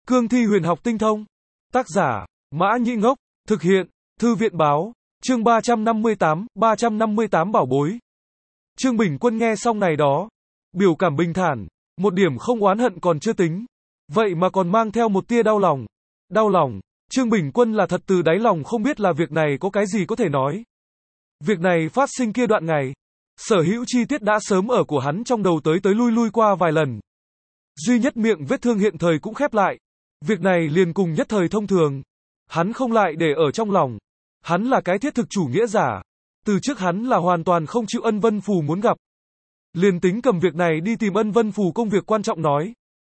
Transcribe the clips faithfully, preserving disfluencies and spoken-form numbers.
Cương thi huyền học tinh thông. Tác giả, Mã Nhĩ Ngốc. Thực hiện, Thư viện báo. Chương ba trăm năm mươi tám, ba trăm năm mươi tám bảo bối. Trương Bình Quân nghe xong này đó. Biểu cảm bình thản, một điểm không oán hận còn chưa tính. Vậy mà còn mang theo một tia đau lòng. Đau lòng, Trương Bình Quân là thật từ đáy lòng không biết là việc này có cái gì có thể nói. Việc này phát sinh kia đoạn ngày. Sở hữu chi tiết đã sớm ở của hắn trong đầu tới tới lui lui qua vài lần. Duy nhất miệng vết thương hiện thời cũng khép lại. Việc này liền cùng nhất thời thông thường. Hắn không lại để ở trong lòng. Hắn là cái thiết thực chủ nghĩa giả. Từ trước hắn là hoàn toàn không chịu Ân Vân Phù muốn gặp. Liền tính cầm việc này đi tìm Ân Vân Phù công việc quan trọng nói.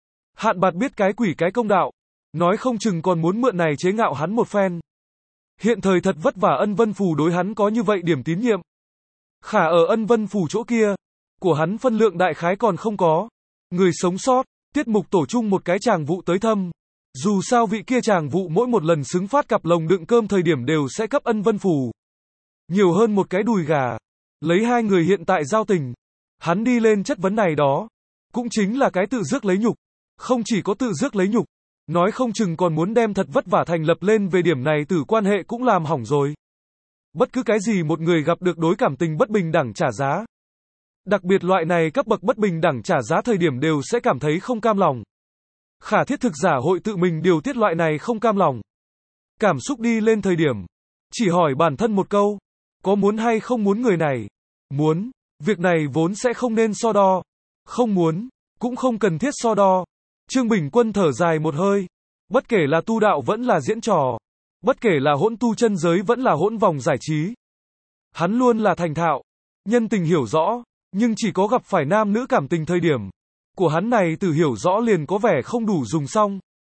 Hạn Bạt biết cái quỷ cái công đạo. Nói không chừng còn muốn mượn này chế ngạo hắn một phen. Hiện thời thật vất vả Ân Vân Phù đối hắn có như vậy điểm tín nhiệm. Khả ở Ân Vân Phù chỗ kia, của hắn phân lượng đại khái còn không có. Người sống sót, tiết mục tổ chung một cái chàng vụ tới thăm. Dù sao vị kia chàng vụ mỗi một lần xứng phát cặp lồng đựng cơm thời điểm đều sẽ cấp Ân Vân Phù. Nhiều hơn một cái đùi gà. Lấy hai người hiện tại giao tình. Hắn đi lên chất vấn này đó. Cũng chính là cái tự rước lấy nhục. Không chỉ có tự rước lấy nhục. Nói không chừng còn muốn đem thật vất vả thành lập lên về điểm này từ quan hệ cũng làm hỏng rồi. Bất cứ cái gì một người gặp được đối cảm tình bất bình đẳng trả giá. Đặc biệt loại này cấp bậc bất bình đẳng trả giá thời điểm đều sẽ cảm thấy không cam lòng. Khả thiết thực giả hội tự mình điều tiết loại này không cam lòng. Cảm xúc đi lên thời điểm. Chỉ hỏi bản thân một câu. Có muốn hay không muốn người này? Muốn. Việc này vốn sẽ không nên so đo. Không muốn. Cũng không cần thiết so đo. Trương Bình Quân thở dài một hơi. Bất kể là tu đạo vẫn là diễn trò. Bất kể là hỗn tu chân giới vẫn là hỗn vòng giải trí. Hắn luôn là thành thạo. Nhân tình hiểu rõ. Nhưng chỉ có gặp phải nam nữ cảm tình thời điểm. Của hắn này từ hiểu rõ liền có vẻ không đủ dùng xong.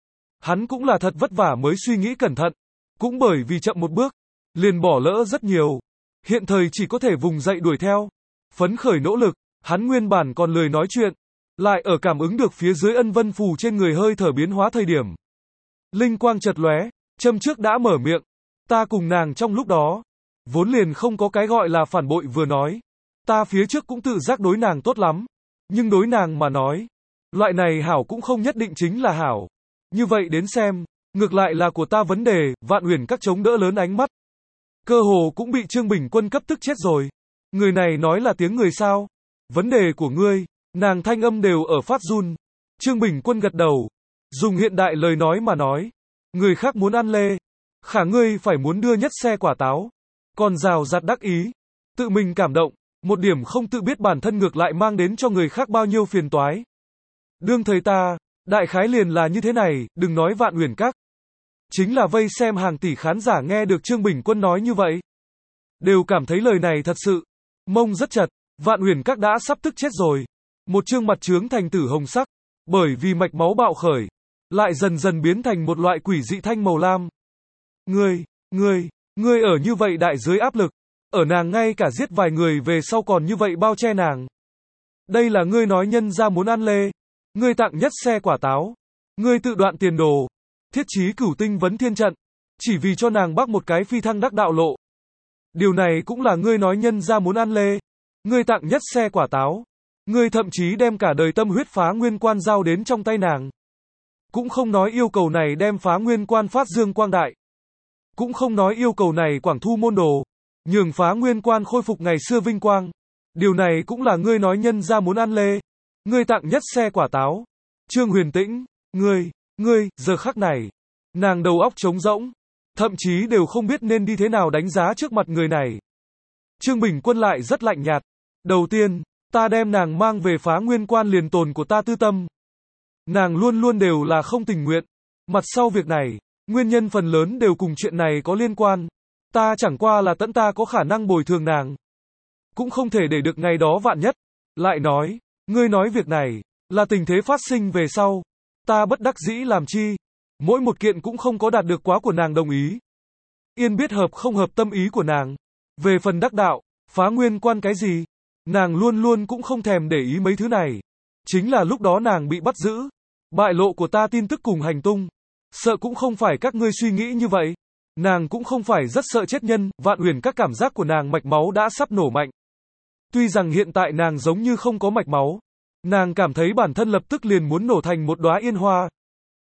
Hắn cũng là thật vất vả mới suy nghĩ cẩn thận. Cũng bởi vì chậm một bước. Liền bỏ lỡ rất nhiều. Hiện thời chỉ có thể vùng dậy đuổi theo. Phấn khởi nỗ lực. Hắn nguyên bản còn lười nói chuyện. Lại ở cảm ứng được phía dưới Ân Vân Phù trên người hơi thở biến hóa thời điểm. Linh quang chợt lóe, châm trước đã mở miệng. Ta cùng nàng trong lúc đó. Vốn liền không có cái gọi là phản bội vừa nói. Ta phía trước cũng tự giác đối nàng tốt lắm. Nhưng đối nàng mà nói. Loại này hảo cũng không nhất định chính là hảo. Như vậy đến xem. Ngược lại là của ta vấn đề. Vạn Uyển các chống đỡ lớn ánh mắt. Cơ hồ cũng bị Trương Bình Quân cấp tức chết rồi. Người này nói là tiếng người sao? Vấn đề của ngươi. Nàng thanh âm đều ở phát run. Trương Bình Quân gật đầu. Dùng hiện đại lời nói mà nói. Người khác muốn ăn lê. Khả ngươi phải muốn đưa nhất xe quả táo. Còn rào rạt đắc ý. Tự mình cảm động. Một điểm không tự biết bản thân ngược lại mang đến cho người khác bao nhiêu phiền toái. Đương thời ta. Đại khái liền là như thế này. Đừng nói Vạn Uyển các. Chính là vây xem hàng tỷ khán giả nghe được Trương Bình Quân nói như vậy. Đều cảm thấy lời này thật sự. Mông rất chật. Vạn Uyển các đã sắp tức chết rồi. Một trương mặt trướng thành tử hồng sắc, bởi vì mạch máu bạo khởi, lại dần dần biến thành một loại quỷ dị thanh màu lam. Ngươi, ngươi, ngươi ở như vậy đại dưới áp lực, ở nàng ngay cả giết vài người về sau còn như vậy bao che nàng. Đây là ngươi nói nhân ra muốn ăn lê, ngươi tặng nhất xe quả táo, ngươi tự đoạn tiền đồ, thiết chí cửu tinh vấn thiên trận, chỉ vì cho nàng bắc một cái phi thăng đắc đạo lộ. Điều này cũng là ngươi nói nhân ra muốn ăn lê, ngươi tặng nhất xe quả táo. Ngươi thậm chí đem cả đời tâm huyết phá nguyên quan giao đến trong tay nàng. Cũng không nói yêu cầu này đem phá nguyên quan phát dương quang đại. Cũng không nói yêu cầu này quảng thu môn đồ. Nhường phá nguyên quan khôi phục ngày xưa vinh quang. Điều này cũng là ngươi nói nhân ra muốn ăn lê. Ngươi tặng nhất xe quả táo. Trương Huyền Tĩnh, ngươi, ngươi, giờ khắc này. Nàng đầu óc trống rỗng. Thậm chí đều không biết nên đi thế nào đánh giá trước mặt người này. Trương Bình Quân lại rất lạnh nhạt. Đầu tiên. Ta đem nàng mang về phá nguyên quan liền tồn của ta tư tâm. Nàng luôn luôn đều là không tình nguyện. Mặt sau việc này, nguyên nhân phần lớn đều cùng chuyện này có liên quan. Ta chẳng qua là tận ta có khả năng bồi thường nàng. Cũng không thể để được ngày đó vạn nhất. Lại nói, ngươi nói việc này, là tình thế phát sinh về sau. Ta bất đắc dĩ làm chi. Mỗi một kiện cũng không có đạt được quá của nàng đồng ý. Yên biết hợp không hợp tâm ý của nàng. Về phần đắc đạo, phá nguyên quan cái gì? Nàng luôn luôn cũng không thèm để ý mấy thứ này. Chính là lúc đó nàng bị bắt giữ. Bại lộ của ta tin tức cùng hành tung. Sợ cũng không phải các ngươi suy nghĩ như vậy. Nàng cũng không phải rất sợ chết nhân. Vạn Uyển các cảm giác của nàng mạch máu đã sắp nổ mạnh. Tuy rằng hiện tại nàng giống như không có mạch máu. Nàng cảm thấy bản thân lập tức liền muốn nổ thành một đóa yên hoa.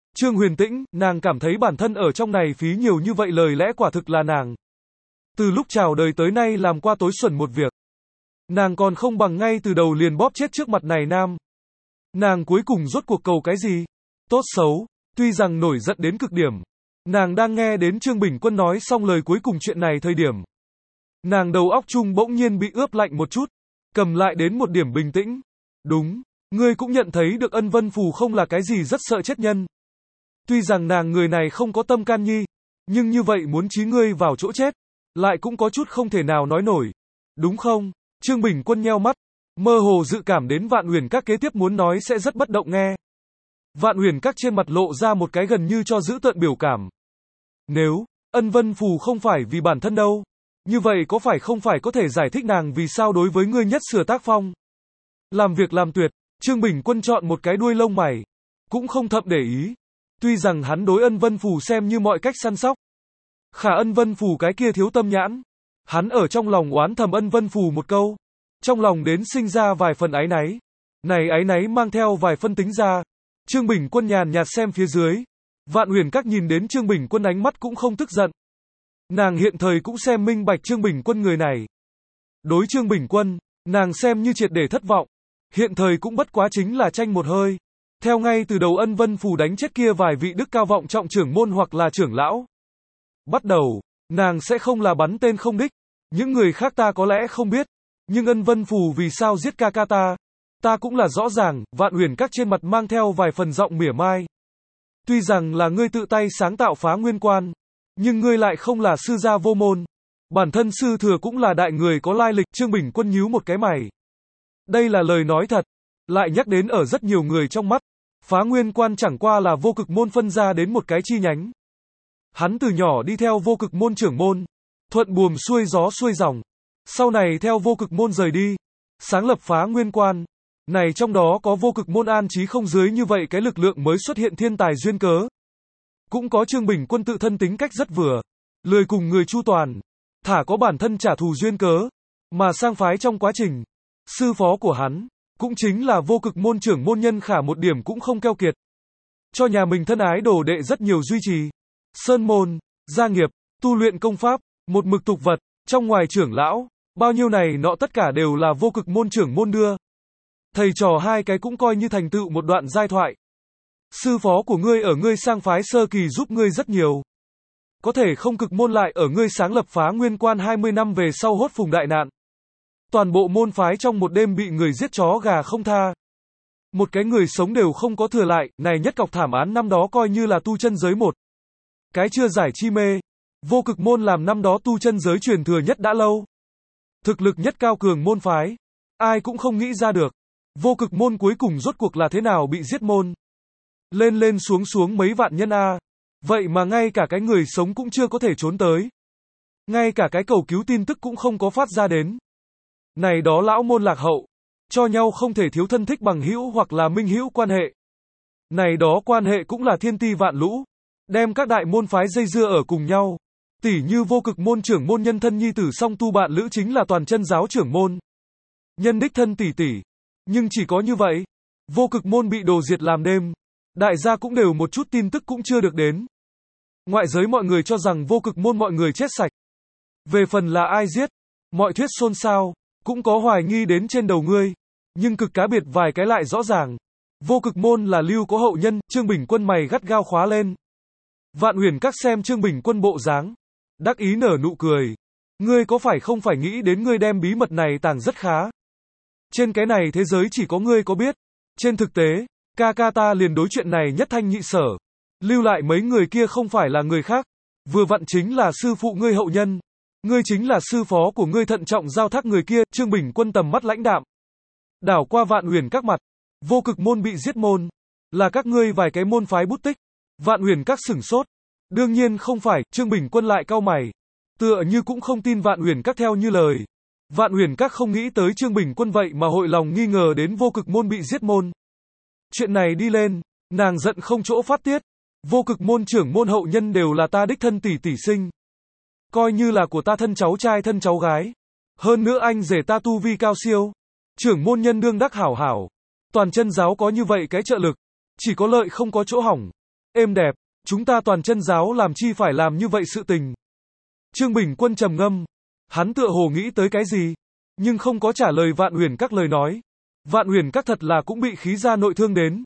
Trương Huyền Tĩnh, nàng cảm thấy bản thân ở trong này phí nhiều như vậy lời lẽ quả thực là nàng. Từ lúc chào đời tới nay làm qua tối xuẩn một việc. Nàng còn không bằng ngay từ đầu liền bóp chết trước mặt này nam. Nàng cuối cùng rốt cuộc cầu cái gì? Tốt xấu, tuy rằng nổi giận đến cực điểm. Nàng đang nghe đến Trương Bình Quân nói xong lời cuối cùng chuyện này thời điểm. Nàng đầu óc chung bỗng nhiên bị ướp lạnh một chút. Cầm lại đến một điểm bình tĩnh. Đúng, ngươi cũng nhận thấy được Ân Vân Phù không là cái gì rất sợ chết nhân. Tuy rằng nàng người này không có tâm can nhi. Nhưng như vậy muốn trí ngươi vào chỗ chết. Lại cũng có chút không thể nào nói nổi. Đúng không? Trương Bình Quân nheo mắt. Mơ hồ dự cảm đến Vạn Huyền Các kế tiếp muốn nói sẽ rất bất động nghe. Vạn Huyền Các trên mặt lộ ra một cái gần như cho giữ tợn biểu cảm. Nếu, Ân Vân Phù không phải vì bản thân đâu. Như vậy có phải không phải có thể giải thích nàng vì sao đối với ngươi nhất sửa tác phong. Làm việc làm tuyệt, Trương Bình Quân chọn một cái đuôi lông mày. Cũng không thậm để ý. Tuy rằng hắn đối Ân Vân Phù xem như mọi cách săn sóc. Khả Ân Vân Phù cái kia thiếu tâm nhãn. Hắn ở trong lòng oán thầm Ân Vân Phù một câu. Trong lòng đến sinh ra vài phần áy náy. Này áy náy mang theo vài phân tính ra. Trương Bình Quân nhàn nhạt xem phía dưới. Vạn Huyền Các nhìn đến Trương Bình Quân ánh mắt cũng không tức giận. Nàng hiện thời cũng xem minh bạch Trương Bình Quân người này. Đối Trương Bình Quân, nàng xem như triệt để thất vọng. Hiện thời cũng bất quá chính là tranh một hơi. Theo ngay từ đầu Ân Vân Phù đánh chết kia vài vị đức cao vọng trọng trưởng môn hoặc là trưởng lão. Bắt đầu, nàng sẽ không là bắn tên không đích. Những người khác ta có lẽ không biết. Nhưng Ân Vân Phù vì sao giết ca ca ta? Ta cũng là rõ ràng, Vạn Huyền Các trên mặt mang theo vài phần giọng mỉa mai. Tuy rằng là ngươi tự tay sáng tạo Phá Nguyên Quan. Nhưng ngươi lại không là sư gia vô môn. Bản thân sư thừa cũng là đại người có lai lịch. Trương Bình Quân nhíu một cái mày. Đây là lời nói thật. Lại nhắc đến ở rất nhiều người trong mắt. Phá Nguyên Quan chẳng qua là vô cực môn phân ra đến một cái chi nhánh. Hắn từ nhỏ đi theo vô cực môn trưởng môn. Thuận buồm xuôi gió xuôi dòng. Sau này theo vô cực môn rời đi. Sáng lập Phá Nguyên Quan. Này trong đó có vô cực môn an trí không dưới như vậy cái lực lượng mới xuất hiện thiên tài duyên cớ. Cũng có Trương Bình Quân tự thân tính cách rất vừa. Lười cùng người chu toàn. Thả có bản thân trả thù duyên cớ. Mà sang phái trong quá trình. Sư phó của hắn. Cũng chính là vô cực môn trưởng môn Nhân Khả một điểm cũng không keo kiệt. Cho nhà mình thân ái đồ đệ rất nhiều duy trì. Sơn môn, gia nghiệp, tu luyện công pháp, một mực tục vật, trong ngoài trưởng lão. Bao nhiêu này nọ tất cả đều là vô cực môn trưởng môn đưa. Thầy trò hai cái cũng coi như thành tựu một đoạn giai thoại. Sư phó của ngươi ở ngươi sang phái sơ kỳ giúp ngươi rất nhiều. Có thể không cực môn lại ở ngươi sáng lập Phá Nguyên Quan hai mươi năm về sau hốt phùng đại nạn. Toàn bộ môn phái trong một đêm bị người giết chó gà không tha. Một cái người sống đều không có thừa lại, này nhất cọc thảm án năm đó coi như là tu chân giới một. Cái chưa giải chi mê. Vô cực môn làm năm đó tu chân giới truyền thừa nhất đã lâu. Thực lực nhất cao cường môn phái. Ai cũng không nghĩ ra được. Vô cực môn cuối cùng rốt cuộc là thế nào bị giết môn. Lên lên xuống xuống mấy vạn nhân a. Vậy mà ngay cả cái người sống cũng chưa có thể trốn tới. Ngay cả cái cầu cứu tin tức cũng không có phát ra đến. Này đó lão môn lạc hậu. Cho nhau không thể thiếu thân thích bằng hữu hoặc là minh hữu quan hệ. Này đó quan hệ cũng là thiên ti vạn lũ. Đem các đại môn phái dây dưa ở cùng nhau. Tỷ như vô cực môn trưởng môn nhân thân nhi tử song tu bạn lữ chính là toàn chân giáo trưởng môn. Nhân đích thân tỷ tỷ. Nhưng chỉ có như vậy. Vô cực môn bị đồ diệt làm đêm. Đại gia cũng đều một chút tin tức cũng chưa được đến. Ngoại giới mọi người cho rằng vô cực môn mọi người chết sạch. Về phần là ai giết, mọi thuyết xôn xao, cũng có hoài nghi đến trên đầu ngươi. Nhưng cực cá biệt vài cái lại rõ ràng. Vô cực môn là lưu có hậu nhân, Trương Bình Quân mày gắt gao khóa lên. Vạn Huyền Các xem Trương Bình Quân bộ dáng, đắc ý nở nụ cười. Ngươi có phải không phải nghĩ đến ngươi đem bí mật này tàng rất khá. Trên cái này thế giới chỉ có ngươi có biết. Trên thực tế, ca ca ta liền đối chuyện này nhất thanh nhị sở. Lưu lại mấy người kia không phải là người khác. Vừa vặn chính là sư phụ ngươi hậu nhân. Ngươi chính là sư phó của ngươi thận trọng giao thác người kia. Trương Bình Quân tầm mắt lãnh đạm. Đảo qua Vạn Huyền Các mặt. Vô cực môn bị giết môn. Là các ngươi vài cái môn phái bút tích. Vạn Huyền Các sửng sốt. Đương nhiên không phải, Trương Bình Quân lại cau mày. Tựa như cũng không tin Vạn Huyền Các theo như lời. Vạn Huyền Các không nghĩ tới Trương Bình Quân vậy mà hội lòng nghi ngờ đến vô cực môn bị giết môn. Chuyện này đi lên, nàng giận không chỗ phát tiết. Vô cực môn trưởng môn hậu nhân đều là ta đích thân tỷ tỷ sinh. Coi như là của ta thân cháu trai thân cháu gái. Hơn nữa anh rể ta tu vi cao siêu. Trưởng môn nhân đương đắc hảo hảo. Toàn chân giáo có như vậy cái trợ lực. Chỉ có lợi không có chỗ hỏng. êm đẹp, chúng ta toàn chân giáo làm chi phải làm như vậy sự tình. Trương Bình Quân trầm ngâm, hắn tựa hồ nghĩ tới cái gì, nhưng không có trả lời Vạn Uyển Các lời nói. Vạn Uyển Các thật là cũng bị khí ra nội thương đến.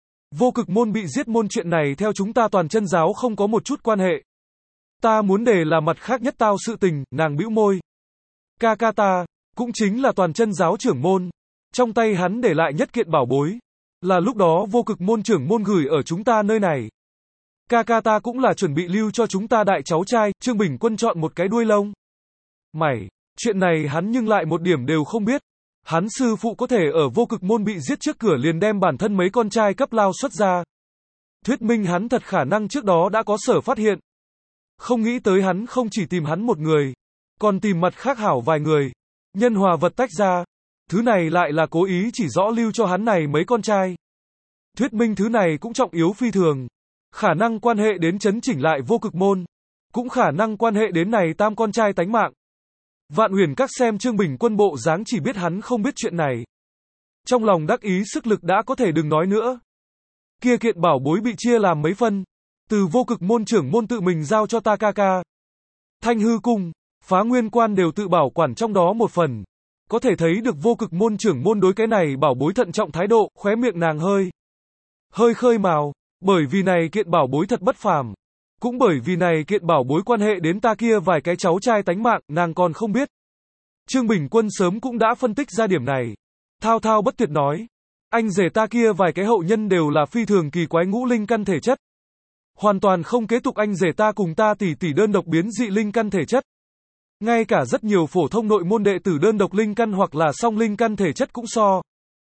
Vô Cực môn bị giết môn chuyện này theo chúng ta toàn chân giáo không có một chút quan hệ. Ta muốn để là mặt khác nhất tao sự tình, nàng bĩu môi. Ca ca ta, cũng chính là toàn chân giáo trưởng môn. Trong tay hắn để lại nhất kiện bảo bối. Là lúc đó Vô Cực môn trưởng môn gửi ở chúng ta nơi này. Ca ca ta cũng là chuẩn bị lưu cho chúng ta đại cháu trai, Trương Bình Quân chọn một cái đuôi lông. Mày, chuyện này hắn nhưng lại một điểm đều không biết. Hắn sư phụ có thể ở Vô Cực môn bị giết trước cửa liền đem bản thân mấy con trai cấp lao xuất ra. Thuyết minh hắn thật khả năng trước đó đã có sở phát hiện. Không nghĩ tới hắn không chỉ tìm hắn một người, còn tìm mặt khác hảo vài người. Nhân hòa vật tách ra. Thứ này lại là cố ý chỉ rõ lưu cho hắn này mấy con trai. Thuyết minh thứ này cũng trọng yếu phi thường. Khả năng quan hệ đến chấn chỉnh lại Vô Cực môn. Cũng khả năng quan hệ đến này tam con trai tánh mạng. Vạn Uyển Các xem Trương Bình Quân bộ dáng chỉ biết hắn không biết chuyện này. Trong lòng đắc ý sức lực đã có thể đừng nói nữa. Kia kiện bảo bối bị chia làm mấy phân. Từ Vô Cực môn trưởng môn tự mình giao cho ta ca ca. Thanh hư cung, Phá Nguyên quan đều tự bảo quản trong đó một phần. Có thể thấy được Vô Cực môn trưởng môn đối cái này bảo bối thận trọng thái độ, khóe miệng nàng hơi. Hơi khơi mào, bởi vì này kiện bảo bối thật bất phàm. Cũng bởi vì này kiện bảo bối quan hệ đến ta kia vài cái cháu trai tánh mạng, nàng còn không biết. Trương Bình Quân sớm cũng đã phân tích ra điểm này. Thao thao bất tuyệt nói. Anh rể ta kia vài cái hậu nhân đều là phi thường kỳ quái ngũ linh căn thể chất. Hoàn toàn không kế tục anh rể ta cùng ta tỷ tỷ đơn độc biến dị linh căn thể chất. Ngay cả rất nhiều phổ thông nội môn đệ tử đơn độc linh căn hoặc là song linh căn thể chất cũng so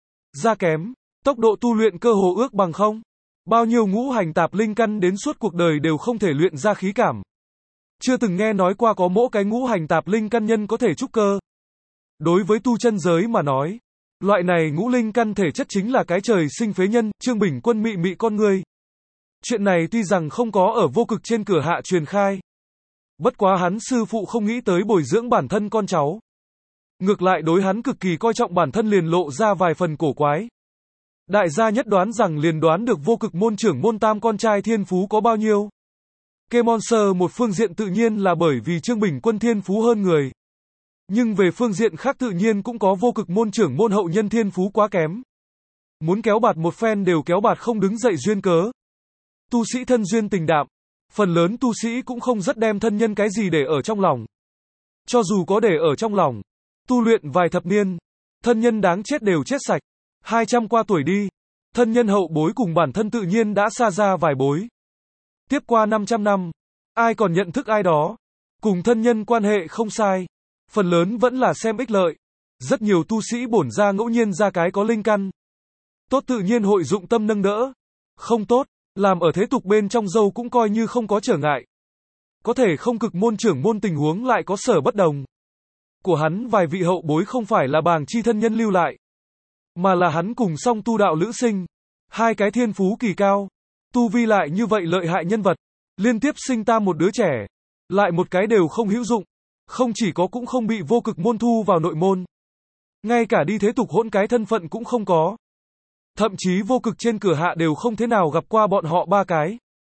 ra kém. Tốc độ tu luyện cơ hồ ước bằng không. Bao nhiêu ngũ hành tạp linh căn đến suốt cuộc đời đều không thể luyện ra khí cảm. Chưa từng nghe nói qua có mỗi cái ngũ hành tạp linh căn nhân có thể trúc cơ. Đối với tu chân giới mà nói, loại này ngũ linh căn thể chất chính là cái trời sinh phế nhân. Trương Bình Quân mị mị con ngươi. Chuyện này tuy rằng không có ở Vô Cực trên cửa hạ truyền khai. Bất quá hắn sư phụ không nghĩ tới bồi dưỡng bản thân con cháu. Ngược lại đối hắn cực kỳ coi trọng bản thân liền lộ ra vài phần cổ quái. Đại gia nhất đoán rằng liền đoán được Vô Cực môn trưởng môn tam con trai thiên phú có bao nhiêu. Kemonser một phương diện tự nhiên là bởi vì Trương Bình Quân thiên phú hơn người. Nhưng về phương diện khác tự nhiên cũng có Vô Cực môn trưởng môn hậu nhân thiên phú quá kém. Muốn kéo bạt một phen đều kéo bạt không đứng dậy duyên cớ. Tu sĩ thân duyên tình đạm. Phần lớn tu sĩ cũng không rất đem thân nhân cái gì để ở trong lòng. Cho dù có để ở trong lòng, tu luyện vài thập niên, thân nhân đáng chết đều chết sạch. hai trăm qua tuổi đi, thân nhân hậu bối cùng bản thân tự nhiên đã xa ra vài bối. Tiếp qua năm trăm năm, ai còn nhận thức ai đó, cùng thân nhân quan hệ không sai, phần lớn vẫn là xem ích lợi. Rất nhiều tu sĩ bổn ra ngẫu nhiên ra cái có linh căn. Tốt tự nhiên hội dụng tâm nâng đỡ, không tốt, làm ở thế tục bên trong dâu cũng coi như không có trở ngại. Có thể không cực môn trưởng môn tình huống lại có sở bất đồng. Của hắn vài vị hậu bối không phải là bàng chi thân nhân lưu lại, mà là hắn cùng song tu đạo lữ sinh. Hai cái thiên phú kỳ cao, tu vi lại như vậy lợi hại nhân vật, liên tiếp sinh ta một đứa trẻ, lại một cái đều không hữu dụng, không chỉ có cũng không bị Vô Cực môn thu vào nội môn, ngay cả đi thế tục hỗn cái thân phận cũng không có. Thậm chí Vô Cực trên cửa hạ đều không thế nào gặp qua bọn họ ba cái.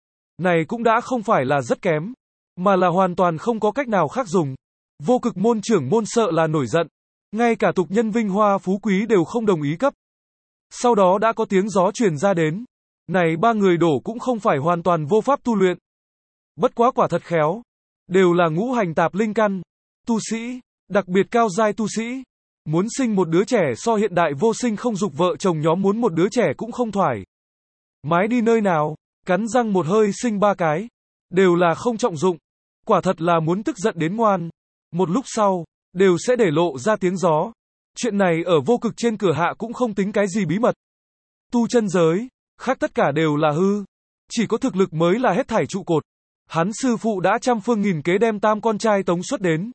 Này cũng đã không phải là rất kém, mà là hoàn toàn không có cách nào khác dùng. Vô Cực môn trưởng môn sợ là nổi giận, ngay cả tục nhân vinh hoa phú quý đều không đồng ý cấp. Sau đó đã có tiếng gió truyền ra đến, này ba người đổ cũng không phải hoàn toàn vô pháp tu luyện. Bất quá quả thật khéo, đều là ngũ hành tạp linh căn, tu sĩ, đặc biệt cao giai tu sĩ. Muốn sinh một đứa trẻ so hiện đại vô sinh không dục vợ chồng nhóm muốn một đứa trẻ cũng không thoải mái đi nơi nào, cắn răng một hơi sinh ba cái, đều là không trọng dụng. Quả thật là muốn tức giận đến ngoan. Một lúc sau, đều sẽ để lộ ra tiếng gió. Chuyện này ở Vô Cực trên cửa hạ cũng không tính cái gì bí mật. Tu chân giới, khác tất cả đều là hư. Chỉ có thực lực mới là hết thảy trụ cột. Hắn sư phụ đã trăm phương nghìn kế đem tam con trai tống xuất đến.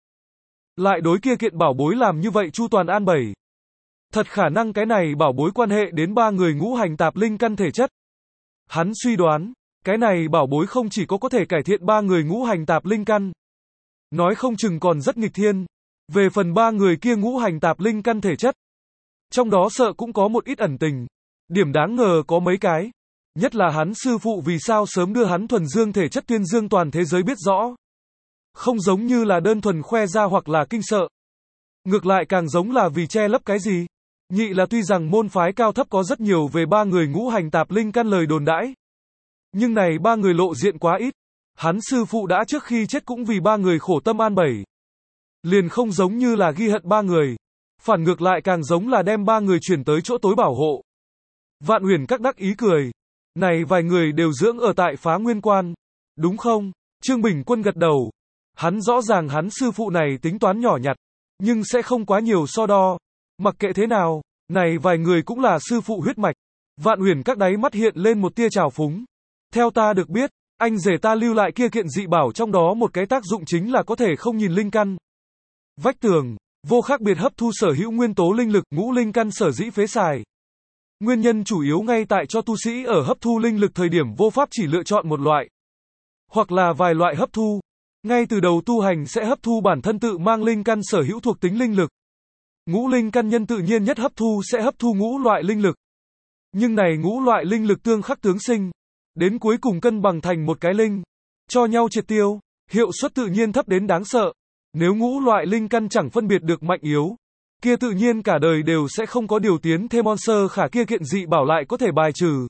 Lại đối kia kiện bảo bối làm như vậy chu toàn an bày. Thật khả năng cái này bảo bối quan hệ đến ba người ngũ hành tạp linh căn thể chất. Hắn suy đoán, cái này bảo bối không chỉ có có thể cải thiện ba người ngũ hành tạp linh căn, nói không chừng còn rất nghịch thiên. Về phần ba người kia ngũ hành tạp linh căn thể chất, trong đó sợ cũng có một ít ẩn tình. Điểm đáng ngờ có mấy cái. Nhất là hắn sư phụ vì sao sớm đưa hắn thuần dương thể chất tuyên dương toàn thế giới biết rõ. Không giống như là đơn thuần khoe ra hoặc là kinh sợ. Ngược lại càng giống là vì che lấp cái gì? Nhị là tuy rằng môn phái cao thấp có rất nhiều về ba người ngũ hành tạp linh căn lời đồn đãi. Nhưng này ba người lộ diện quá ít. Hắn sư phụ đã trước khi chết cũng vì ba người khổ tâm an bẩy. Liền không giống như là ghi hận ba người. Phản ngược lại càng giống là đem ba người chuyển tới chỗ tối bảo hộ. Vạn Huyền các đắc ý cười. Này vài người đều dưỡng ở tại Phá Nguyên Quan. Đúng không? Trương Bình Quân gật đầu. Hắn rõ ràng hắn sư phụ này tính toán nhỏ nhặt. Nhưng sẽ không quá nhiều so đo. Mặc kệ thế nào, này vài người cũng là sư phụ huyết mạch. Vạn Huyền các đáy mắt hiện lên một tia trào phúng. Theo ta được biết, anh rể ta lưu lại kia kiện dị bảo trong đó một cái tác dụng chính là có thể không nhìn linh căn. Vách tường, vô khác biệt hấp thu sở hữu nguyên tố linh lực, ngũ linh căn sở dĩ phế xài. Nguyên nhân chủ yếu ngay tại cho tu sĩ ở hấp thu linh lực thời điểm vô pháp chỉ lựa chọn một loại. Hoặc là vài loại hấp thu. Ngay từ đầu tu hành sẽ hấp thu bản thân tự mang linh căn sở hữu thuộc tính linh lực. Ngũ linh căn nhân tự nhiên nhất hấp thu sẽ hấp thu ngũ loại linh lực. Nhưng này ngũ loại linh lực tương khắc tướng sinh. Đến cuối cùng cân bằng thành một cái linh. Cho nhau triệt tiêu. Hiệu suất tự nhiên thấp đến đáng sợ. Nếu ngũ loại linh căn chẳng phân biệt được mạnh yếu. Kia tự nhiên cả đời đều sẽ không có điều tiến thêm monster khả kia kiện dị bảo lại có thể bài trừ.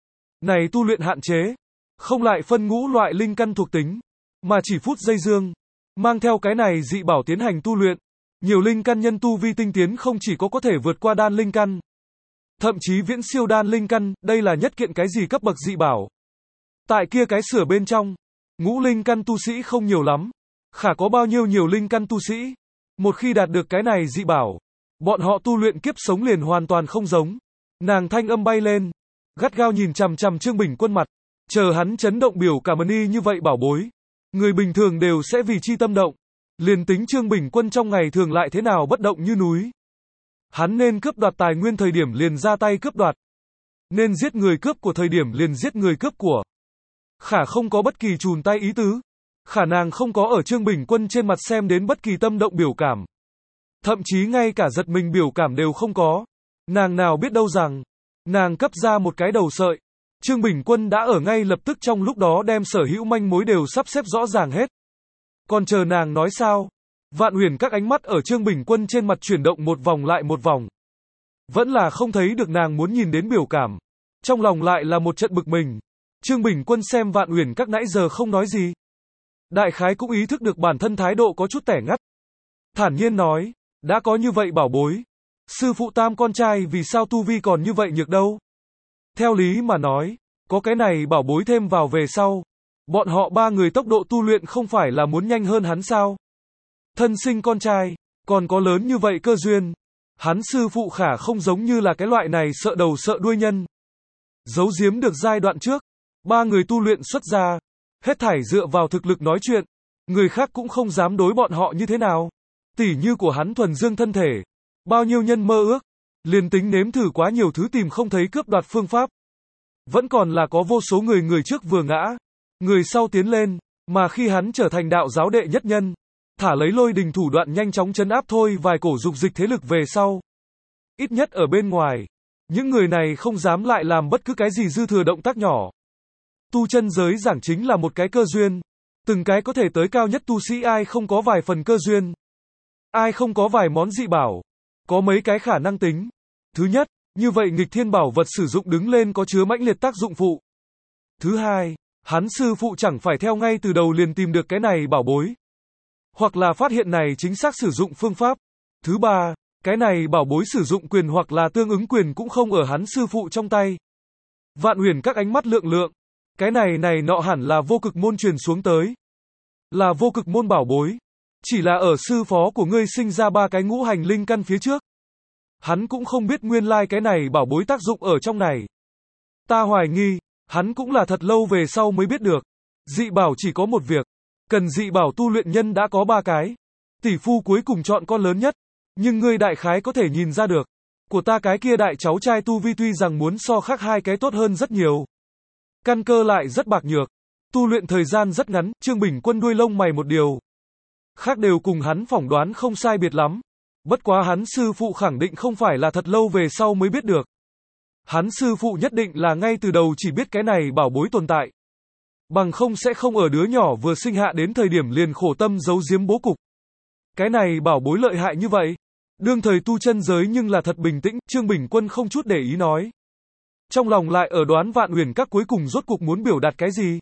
Này tu luyện hạn chế. Không lại phân ngũ loại linh căn thuộc tính. Mà chỉ phút dây dương. Mang theo cái này dị bảo tiến hành tu luyện. Nhiều linh căn nhân tu vi tinh tiến không chỉ có có thể vượt qua đan linh căn. Thậm chí viễn siêu đan linh căn, đây là nhất kiện cái gì cấp bậc dị bảo. Tại kia cái sửa bên trong. Ngũ linh căn tu sĩ không nhiều lắm. Khả có bao nhiêu nhiều linh căn tu sĩ. Một khi đạt được cái này dị bảo. Bọn họ tu luyện kiếp sống liền hoàn toàn không giống. Nàng thanh âm bay lên. Gắt gao nhìn chằm chằm Trương Bình Quân mặt. Chờ hắn chấn động biểu cảm ơn y như vậy bảo bối. Người bình thường đều sẽ vì chi tâm động. Liền tính Trương Bình Quân trong ngày thường lại thế nào bất động như núi. Hắn nên cướp đoạt tài nguyên thời điểm liền ra tay cướp đoạt. Nên giết người cướp của thời điểm liền giết người cướp của. Khả không có bất kỳ chùn tay ý tứ. Khả nàng không có ở Trương Bình Quân trên mặt xem đến bất kỳ tâm động biểu cảm. Thậm chí ngay cả giật mình biểu cảm đều không có. Nàng nào biết đâu rằng, nàng cấp ra một cái đầu sợi. Trương Bình Quân đã ở ngay lập tức trong lúc đó đem sở hữu manh mối đều sắp xếp rõ ràng hết. Còn chờ nàng nói sao? Vạn Huyền các ánh mắt ở Trương Bình Quân trên mặt chuyển động một vòng lại một vòng. Vẫn là không thấy được nàng muốn nhìn đến biểu cảm. Trong lòng lại là một trận bực mình. Trương Bình Quân xem Vạn Huyền các nãy giờ không nói gì. Đại khái cũng ý thức được bản thân thái độ có chút tẻ ngắt. Thản nhiên nói, đã có như vậy bảo bối. Sư phụ tam con trai vì sao tu vi còn như vậy nhược đâu? Theo lý mà nói, có cái này bảo bối thêm vào về sau. Bọn họ ba người tốc độ tu luyện không phải là muốn nhanh hơn hắn sao? Thân sinh con trai, còn có lớn như vậy cơ duyên. Hắn sư phụ khả không giống như là cái loại này sợ đầu sợ đuôi nhân. Giấu giếm được giai đoạn trước, ba người tu luyện xuất ra, hết thảy dựa vào thực lực nói chuyện, người khác cũng không dám đối bọn họ như thế nào. Tỉ như của hắn thuần dương thân thể, bao nhiêu nhân mơ ước, liền tính nếm thử quá nhiều thứ tìm không thấy cướp đoạt phương pháp. Vẫn còn là có vô số người người trước vừa ngã, người sau tiến lên, mà khi hắn trở thành đạo giáo đệ nhất nhân, thả lấy lôi đình thủ đoạn nhanh chóng trấn áp thôi vài cổ dục dịch thế lực về sau. Ít nhất ở bên ngoài, những người này không dám lại làm bất cứ cái gì dư thừa động tác nhỏ. Tu chân giới giảng chính là một cái cơ duyên. Từng cái có thể tới cao nhất tu sĩ ai không có vài phần cơ duyên. Ai không có vài món dị bảo. Có mấy cái khả năng tính. Thứ nhất, như vậy nghịch thiên bảo vật sử dụng đứng lên có chứa mãnh liệt tác dụng phụ. Thứ hai, hắn sư phụ chẳng phải theo ngay từ đầu liền tìm được cái này bảo bối. Hoặc là phát hiện này chính xác sử dụng phương pháp. Thứ ba, cái này bảo bối sử dụng quyền hoặc là tương ứng quyền cũng không ở hắn sư phụ trong tay. Vạn Huyền các ánh mắt lượng lượng. Cái này này nọ hẳn là vô cực môn truyền xuống tới. Là vô cực môn bảo bối. Chỉ là ở sư phó của ngươi sinh ra ba cái ngũ hành linh căn phía trước. Hắn cũng không biết nguyên lai like cái này bảo bối tác dụng ở trong này. Ta hoài nghi, hắn cũng là thật lâu về sau mới biết được. Dị bảo chỉ có một việc. Cần dị bảo tu luyện nhân đã có ba cái. Tỷ phu cuối cùng chọn con lớn nhất. Nhưng ngươi đại khái có thể nhìn ra được. Của ta cái kia đại cháu trai tu vi tuy rằng muốn so khác hai cái tốt hơn rất nhiều. Căn cơ lại rất bạc nhược. Tu luyện thời gian rất ngắn, Trương Bình Quân đuôi lông mày một điều. Khác đều cùng hắn phỏng đoán không sai biệt lắm. Bất quá hắn sư phụ khẳng định không phải là thật lâu về sau mới biết được. Hắn sư phụ nhất định là ngay từ đầu chỉ biết cái này bảo bối tồn tại. Bằng không sẽ không ở đứa nhỏ vừa sinh hạ đến thời điểm liền khổ tâm giấu giếm bố cục. Cái này bảo bối lợi hại như vậy. Đương thời tu chân giới nhưng là thật bình tĩnh, Trương Bình Quân không chút để ý nói. Trong lòng lại ở đoán Vạn Huyền Các cuối cùng rốt cục muốn biểu đạt cái gì?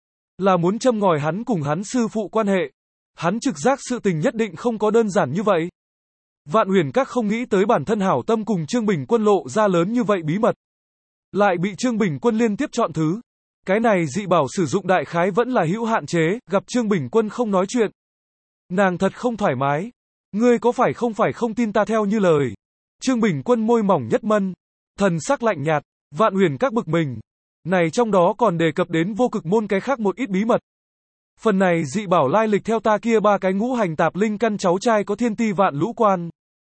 Là muốn châm ngòi hắn cùng hắn sư phụ quan hệ. Hắn trực giác sự tình nhất định không có đơn giản như vậy. Vạn Huyền Các không nghĩ tới bản thân hảo tâm cùng Trương Bình Quân lộ ra lớn như vậy bí mật. Lại bị Trương Bình Quân liên tiếp chọn thứ. Cái này dị bảo sử dụng đại khái vẫn là hữu hạn chế, gặp Trương Bình Quân không nói chuyện. Nàng thật không thoải mái. Ngươi có phải không phải không tin ta theo như lời. Trương Bình Quân môi mỏng nhất mân. Thần sắc lạnh nhạt. Vạn Huyền Các bực mình. Này trong đó còn đề cập đến vô cực môn cái khác một ít bí mật. Phần này dị bảo lai lịch theo ta kia ba cái ngũ hành tạp linh căn cháu trai có thiên ti vạn lũ quan.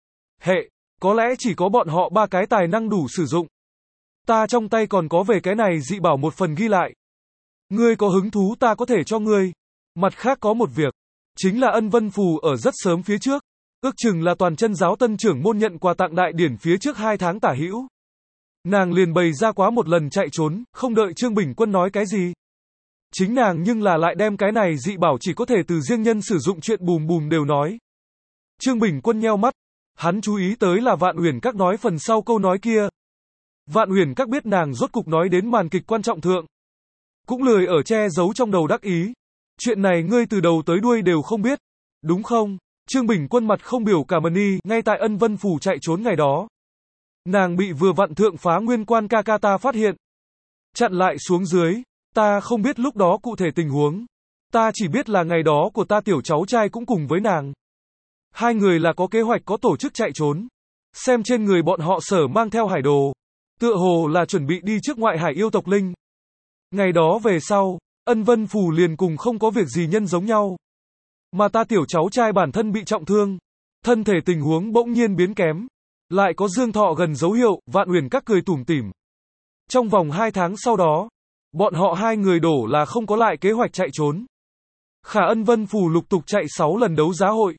Hệ, có lẽ chỉ có bọn họ ba cái tài năng đủ sử dụng. Ta trong tay còn có về cái này dị bảo một phần ghi lại. Ngươi có hứng thú ta có thể cho ngươi. Mặt khác có một việc. Chính là ân vân phù ở rất sớm phía trước. Ước chừng là toàn chân giáo tân trưởng môn nhận quà tặng đại điển phía trước hai tháng tả hữu. Nàng liền bày ra quá một lần chạy trốn, không đợi Trương Bình Quân nói cái gì. Chính nàng nhưng là lại đem cái này dị bảo chỉ có thể từ riêng nhân sử dụng chuyện bùm bùm đều nói. Trương Bình Quân nheo mắt. Hắn chú ý tới là Vạn Huyền Các nói phần sau câu nói kia. Vạn Huyền Các biết nàng rốt cục nói đến màn kịch quan trọng thượng. Cũng lười ở che giấu trong đầu đắc ý. Chuyện này ngươi từ đầu tới đuôi đều không biết. Đúng không? Trương Bình Quân mặt không biểu cảm ơn, ngay tại ân vân phủ chạy trốn ngày đó. Nàng bị vừa vặn thượng phá nguyên quan ca ca ta phát hiện. Chặn lại xuống dưới. Ta không biết lúc đó cụ thể tình huống. Ta chỉ biết là ngày đó của ta tiểu cháu trai cũng cùng với nàng. Hai người là có kế hoạch có tổ chức chạy trốn. Xem trên người bọn họ sở mang theo hải đồ. Tựa hồ là chuẩn bị đi trước ngoại hải yêu tộc linh. Ngày đó về sau, ân vân phù liền cùng không có việc gì nhân giống nhau. Mà ta tiểu cháu trai bản thân bị trọng thương. Thân thể tình huống bỗng nhiên biến kém. Lại có dương thọ gần dấu hiệu, Vạn Huyền Các cười tủm tỉm. Trong vòng hai tháng sau đó, bọn họ hai người đổ là không có lại kế hoạch chạy trốn. Khả ân vân phù lục tục chạy sáu lần đấu giá hội.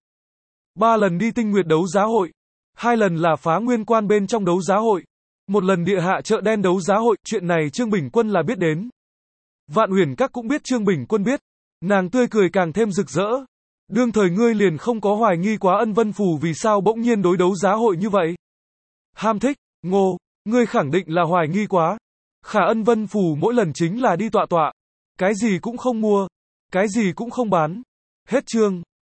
ba lần đi tinh nguyệt đấu giá hội. hai lần là phá nguyên quan bên trong đấu giá hội. một lần địa hạ chợ đen đấu giá hội. Chuyện này Trương Bình Quân là biết đến. Vạn Huyền Các cũng biết Trương Bình Quân biết. Nàng tươi cười càng thêm rực rỡ. Đương thời ngươi liền không có hoài nghi quá ân vân phù vì sao bỗng nhiên đối đấu giá hội như vậy. Ham thích, ngô, ngươi khẳng định là hoài nghi quá. Khả ân vân phù mỗi lần chính là đi tọa tọa. Cái gì cũng không mua. Cái gì cũng không bán. Hết chương.